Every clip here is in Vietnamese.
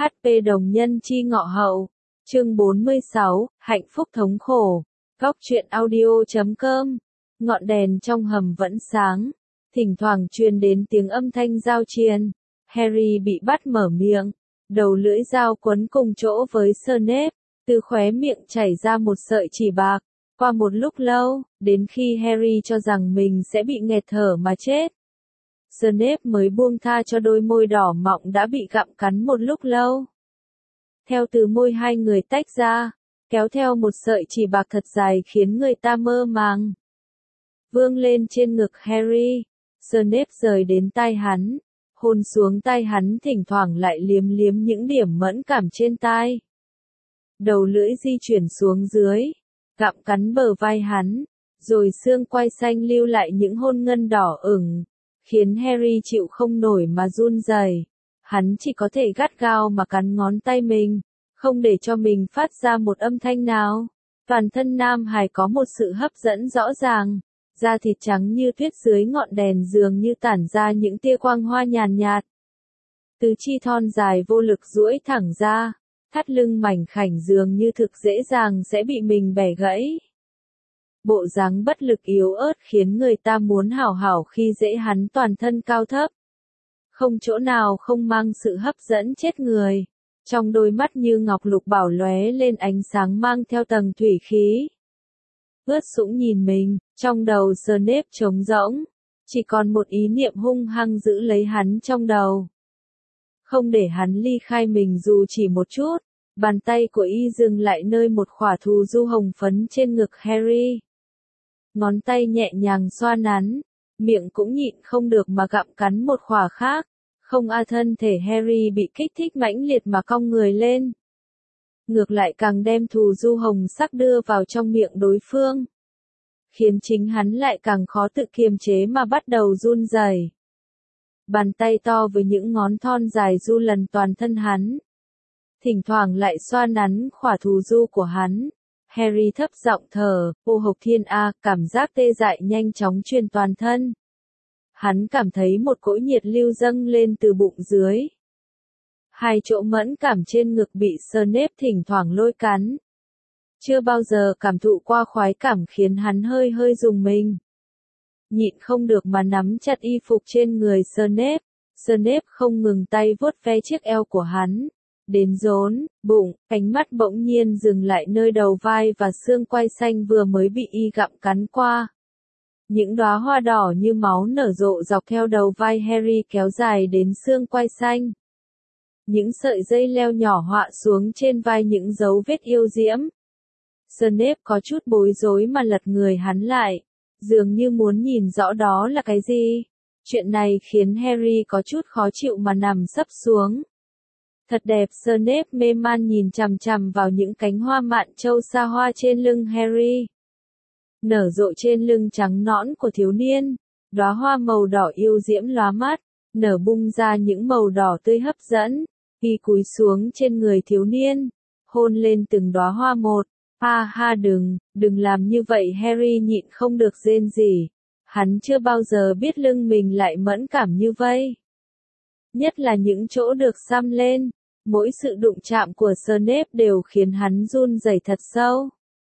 HP đồng nhân chi ngọ hậu. Chương 46, hạnh phúc thống khổ. Góc truyện audio.com. Ngọn đèn trong hầm vẫn sáng. Thỉnh thoảng truyền đến tiếng âm thanh giao chiến. Harry bị bắt mở miệng. Đầu lưỡi dao quấn cùng chỗ với Snape. Từ khóe miệng chảy ra một sợi chỉ bạc. Qua một lúc lâu, đến khi Harry cho rằng mình sẽ bị nghẹt thở mà chết, Snape mới buông tha cho đôi môi đỏ mọng đã bị gặm cắn một lúc lâu. Theo từ môi hai người tách ra, kéo theo một sợi chỉ bạc thật dài khiến người ta mơ màng. Vương lên trên ngực Harry, Snape rời đến tai hắn, hôn xuống tai hắn, thỉnh thoảng lại liếm liếm những điểm mẫn cảm trên tai. Đầu lưỡi di chuyển xuống dưới, gặm cắn bờ vai hắn, rồi xương quai xanh lưu lại những hôn ngân đỏ ửng, khiến Harry chịu không nổi mà run rẩy. Hắn chỉ có thể gắt gao mà cắn ngón tay mình, không để cho mình phát ra một âm thanh nào. Toàn thân Nam Hải có một sự hấp dẫn rõ ràng, da thịt trắng như tuyết dưới ngọn đèn dường như tản ra những tia quang hoa nhàn nhạt. Tứ chi thon dài vô lực duỗi thẳng ra, thắt lưng mảnh khảnh dường như thực dễ dàng sẽ bị mình bẻ gãy. Bộ dáng bất lực yếu ớt khiến người ta muốn hảo hảo khi dễ hắn, toàn thân cao thấp. Không chỗ nào không mang sự hấp dẫn chết người. Trong đôi mắt như ngọc lục bảo lóe lên ánh sáng mang theo tầng thủy khí. Ướt sũng nhìn mình, trong đầu Snape trống rỗng. Chỉ còn một ý niệm hung hăng giữ lấy hắn trong đầu. Không để hắn ly khai mình dù chỉ một chút. Bàn tay của y dừng lại nơi một khỏa thù du hồng phấn trên ngực Harry. Ngón tay nhẹ nhàng xoa nắn, miệng cũng nhịn không được mà gặm cắn một khỏa khác. Không thân thể Harry bị kích thích mãnh liệt mà cong người lên. Ngược lại càng đem thù du hồng sắc đưa vào trong miệng đối phương. Khiến chính hắn lại càng khó tự kiềm chế mà bắt đầu run rẩy. Bàn tay to với những ngón thon dài du lần toàn thân hắn. Thỉnh thoảng lại xoa nắn khỏa thù du của hắn. Harry thấp giọng thở, ô hộc thiên a, cảm giác tê dại nhanh chóng truyền toàn thân. Hắn cảm thấy một cỗ nhiệt lưu dâng lên từ bụng dưới. Hai chỗ mẫn cảm trên ngực bị Snape thỉnh thoảng lôi cắn. Chưa bao giờ cảm thụ qua khoái cảm khiến hắn hơi hơi rùng mình. Nhịn không được mà nắm chặt y phục trên người Snape. Snape không ngừng tay vuốt ve chiếc eo của hắn. Đến rốn, bụng, ánh mắt bỗng nhiên dừng lại nơi đầu vai và xương quai xanh vừa mới bị y gặm cắn qua. Những đóa hoa đỏ như máu nở rộ dọc theo đầu vai Harry kéo dài đến xương quai xanh. Những sợi dây leo nhỏ họa xuống trên vai những dấu vết yêu diễm. Snape có chút bối rối mà lật người hắn lại, dường như muốn nhìn rõ đó là cái gì. Chuyện này khiến Harry có chút khó chịu mà nằm sấp xuống. Thật đẹp, Snape mê man nhìn chằm chằm vào những cánh hoa mạn châu sa hoa trên lưng Harry. Nở rộ trên lưng trắng nõn của thiếu niên, đóa hoa màu đỏ yêu diễm lóa mắt, nở bung ra những màu đỏ tươi hấp dẫn. Y cúi xuống trên người thiếu niên, hôn lên từng đóa hoa một. Ha đừng làm như vậy, Harry nhịn không được rên rỉ. Hắn chưa bao giờ biết lưng mình lại mẫn cảm như vậy. Nhất là những chỗ được xăm lên. Mỗi sự đụng chạm của Snape đều khiến hắn run rẩy thật sâu.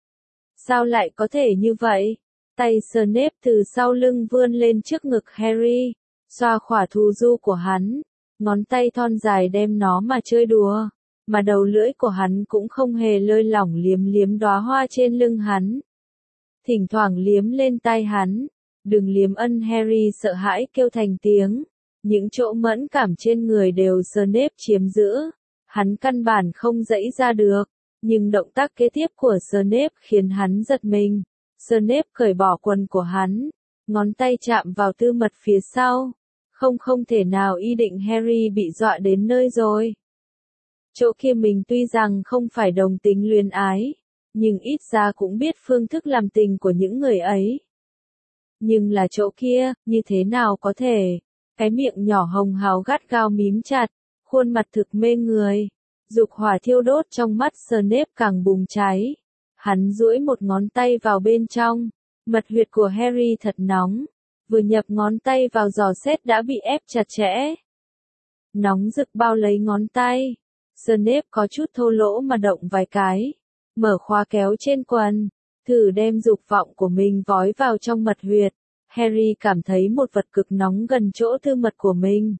Sao lại có thể như vậy? Tay Snape từ sau lưng vươn lên trước ngực Harry, xoa khỏa thù du của hắn, ngón tay thon dài đem nó mà chơi đùa, mà đầu lưỡi của hắn cũng không hề lơi lỏng liếm liếm đóa hoa trên lưng hắn. Thỉnh thoảng liếm lên tai hắn, đừng liếm ân, Harry sợ hãi kêu thành tiếng. Những chỗ mẫn cảm trên người đều Snape chiếm giữ. Hắn căn bản không giãy ra được, nhưng động tác kế tiếp của Snape khiến hắn giật mình. Snape cởi bỏ quần của hắn, ngón tay chạm vào tư mật phía sau. Không thể nào, y định Harry bị dọa đến nơi rồi. Chỗ kia mình tuy rằng không phải đồng tính luyến ái, nhưng ít ra cũng biết phương thức làm tình của những người ấy. Nhưng là chỗ kia, như thế nào có thể? Cái miệng nhỏ hồng hào gắt gao mím chặt. Khuôn mặt thực mê người, dục hỏa thiêu đốt trong mắt Snape càng bùng cháy. Hắn duỗi một ngón tay vào bên trong, mật huyệt của Harry thật nóng, vừa nhập ngón tay vào dò xét đã bị ép chặt chẽ. Nóng rực bao lấy ngón tay, Snape có chút thô lỗ mà động vài cái, mở khóa kéo trên quần, thử đem dục vọng của mình vói vào trong mật huyệt. Harry cảm thấy một vật cực nóng gần chỗ tư mật của mình.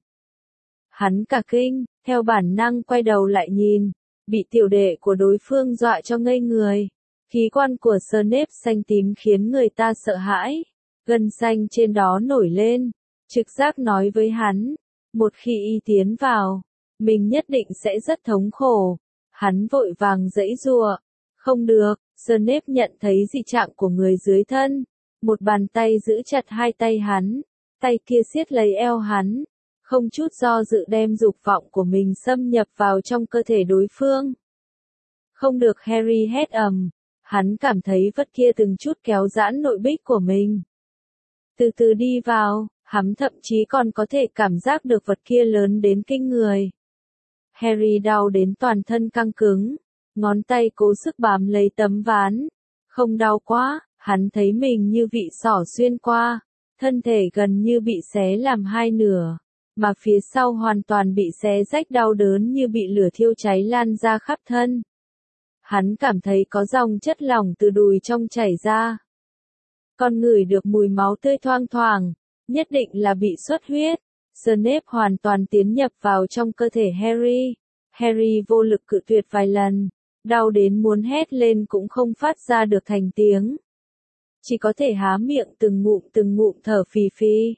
Hắn cả kinh, theo bản năng quay đầu lại nhìn, bị tiểu đệ của đối phương dọa cho ngây người. Khí quan của Snape xanh tím khiến người ta sợ hãi, gân xanh trên đó nổi lên, trực giác nói với hắn, một khi y tiến vào, mình nhất định sẽ rất thống khổ. Hắn vội vàng giãy giụa, không được. Snape nhận thấy dị trạng của người dưới thân, một bàn tay giữ chặt hai tay hắn, tay kia siết lấy eo hắn, không chút do dự đem dục vọng của mình xâm nhập vào trong cơ thể đối phương. Không được, Harry hét ầm, hắn cảm thấy vật kia từng chút kéo giãn nội bích của mình. Từ từ đi vào, hắn thậm chí còn có thể cảm giác được vật kia lớn đến kinh người. Harry đau đến toàn thân căng cứng, ngón tay cố sức bám lấy tấm ván. Không đau quá, hắn thấy mình như bị xỏ xuyên qua, thân thể gần như bị xé làm hai nửa, mà phía sau hoàn toàn bị xé rách, đau đớn như bị lửa thiêu cháy lan ra khắp thân. Hắn cảm thấy có dòng chất lỏng từ đùi trong chảy ra. Còn ngửi được mùi máu tươi thoang thoảng, nhất định là bị xuất huyết. Snape hoàn toàn tiến nhập vào trong cơ thể Harry. Harry vô lực cự tuyệt vài lần, đau đến muốn hét lên cũng không phát ra được thành tiếng. Chỉ có thể há miệng từng ngụm thở phì phì.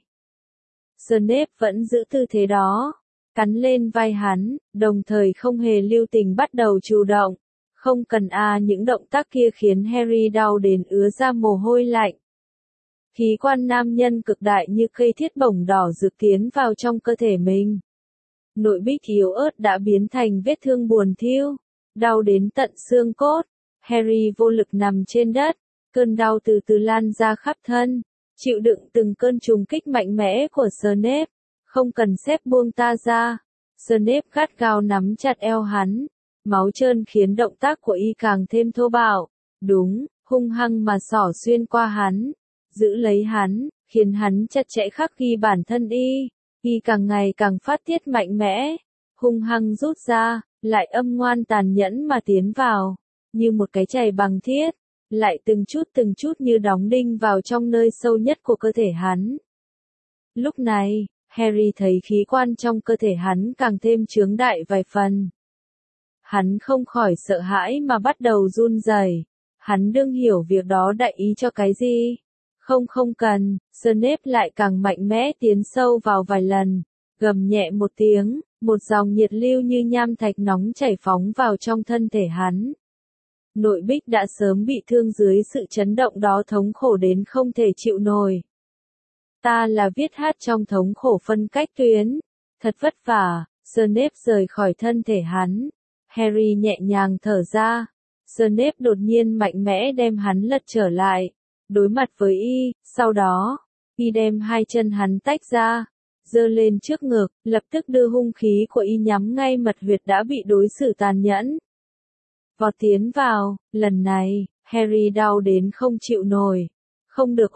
Snape vẫn giữ tư thế đó, cắn lên vai hắn, đồng thời không hề lưu tình bắt đầu chủ động. Không cần những động tác kia khiến Harry đau đến ứa ra mồ hôi lạnh. Khí quan nam nhân cực đại như cây thiết bổng đỏ rực tiến vào trong cơ thể mình. Nội bích yếu ớt đã biến thành vết thương buồn thiêu, đau đến tận xương cốt. Harry vô lực nằm trên đất, cơn đau từ từ lan ra khắp thân, chịu đựng từng cơn trùng kích mạnh mẽ của Snape. Không cần xếp buông ta ra. Snape gắt gao nắm chặt eo hắn, máu trơn khiến động tác của y càng thêm thô bạo. Đúng, hung hăng mà xỏ xuyên qua hắn, giữ lấy hắn, khiến hắn chặt chẽ khắc ghi bản thân y. Y càng ngày càng phát tiết mạnh mẽ, hung hăng rút ra, lại âm ngoan tàn nhẫn mà tiến vào, như một cái chày bằng thiết, lại từng chút như đóng đinh vào trong nơi sâu nhất của cơ thể hắn. Lúc này, Harry thấy khí quan trong cơ thể hắn càng thêm chướng đại vài phần. Hắn không khỏi sợ hãi mà bắt đầu run rẩy. Hắn đương hiểu việc đó đại ý cho cái gì. Không cần. Snape lại càng mạnh mẽ tiến sâu vào vài lần, gầm nhẹ một tiếng, một dòng nhiệt lưu như nham thạch nóng chảy phóng vào trong thân thể hắn. Nội bích đã sớm bị thương dưới sự chấn động đó, thống khổ đến không thể chịu nổi. Ta là viết hát trong thống khổ phân cách tuyến. Thật vất vả. Snape rời khỏi thân thể hắn. Harry nhẹ nhàng thở ra. Snape đột nhiên mạnh mẽ đem hắn lật trở lại, đối mặt với y, sau đó, y đem hai chân hắn tách ra, giơ lên trước ngực, lập tức đưa hung khí của y nhắm ngay mật huyệt đã bị đối xử tàn nhẫn. Vọt tiến vào, lần này, Harry đau đến không chịu nổi. Không được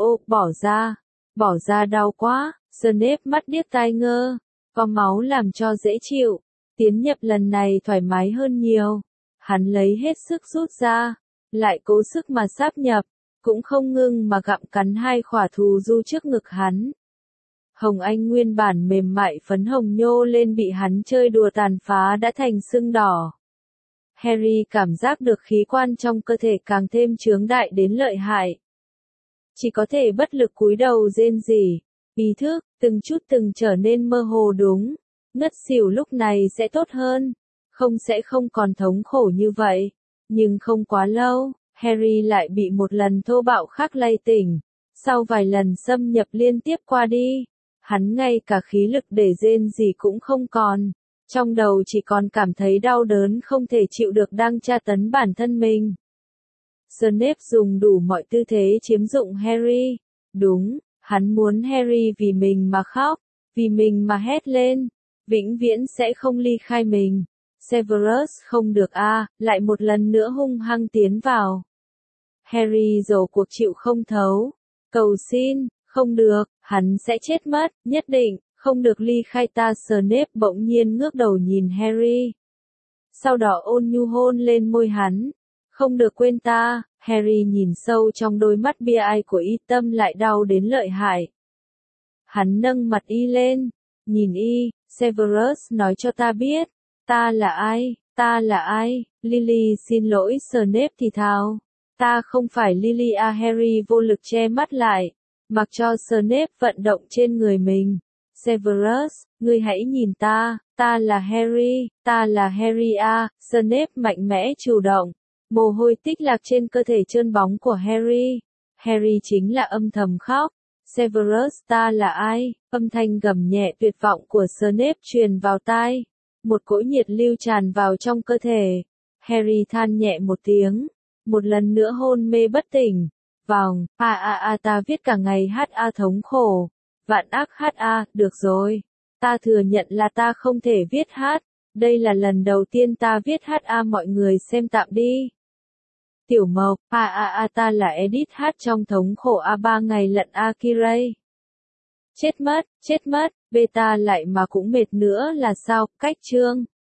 bỏ ra đau quá. Snape mắt điếc tai ngơ, có máu làm cho dễ chịu. Tiến nhập lần này thoải mái hơn nhiều. Hắn lấy hết sức rút ra, lại cố sức mà sáp nhập, cũng không ngưng mà gặm cắn hai khỏa thù du trước ngực hắn. Hồng Anh nguyên bản mềm mại phấn hồng nhô lên bị hắn chơi đùa tàn phá đã thành sưng đỏ. Harry cảm giác được khí quan trong cơ thể càng thêm chướng đại đến lợi hại. Chỉ có thể bất lực cúi đầu rên rỉ, ý thức, từng chút từng trở nên mơ hồ. Đúng, ngất xỉu lúc này sẽ tốt hơn, sẽ không còn thống khổ như vậy. Nhưng không quá lâu, Harry lại bị một lần thô bạo khác lay tỉnh. Sau vài lần xâm nhập liên tiếp qua đi, hắn ngay cả khí lực để rên gì cũng không còn. Trong đầu chỉ còn cảm thấy đau đớn không thể chịu được đang tra tấn bản thân mình. Snape dùng đủ mọi tư thế chiếm dụng Harry. Đúng, hắn muốn Harry vì mình mà khóc, vì mình mà hét lên, vĩnh viễn sẽ không ly khai mình. Severus không được lại một lần nữa hung hăng tiến vào. Harry rồ cuộc chịu không thấu, cầu xin, không được, hắn sẽ chết mất, nhất định, không được ly khai ta. Snape bỗng nhiên ngước đầu nhìn Harry. sau đó ôn nhu hôn lên môi hắn. Không được quên ta, Harry nhìn sâu trong đôi mắt bia ai của Y Tâm lại đau đến lợi hại. Hắn nâng mặt Y lên, nhìn Y, Severus nói cho ta biết, ta là ai, Lily xin lỗi Snape thì thào. Ta không phải Lily à, Harry vô lực che mắt lại, mặc cho Snape vận động trên người mình. Severus, ngươi hãy nhìn ta là Harry à, Snape mạnh mẽ chủ động. Mồ hôi tích lạc trên cơ thể trơn bóng của Harry. Harry chính là âm thầm khóc. Severus, ta là ai? Âm thanh gầm nhẹ tuyệt vọng của Snape truyền vào tai. Một cỗ nhiệt lưu tràn vào trong cơ thể. Harry than nhẹ một tiếng. Một lần nữa hôn mê bất tỉnh. Vòng, ta viết cả ngày thống khổ. Vạn ác được rồi. Ta thừa nhận là ta không thể viết đây là lần đầu tiên ta viết mọi người xem tạm đi. Tiểu Mộc, ta là Edith trong thống khổ 3 ngày lận Kiray. Chết mất, beta lại mà cũng mệt nữa là sao, cách chương.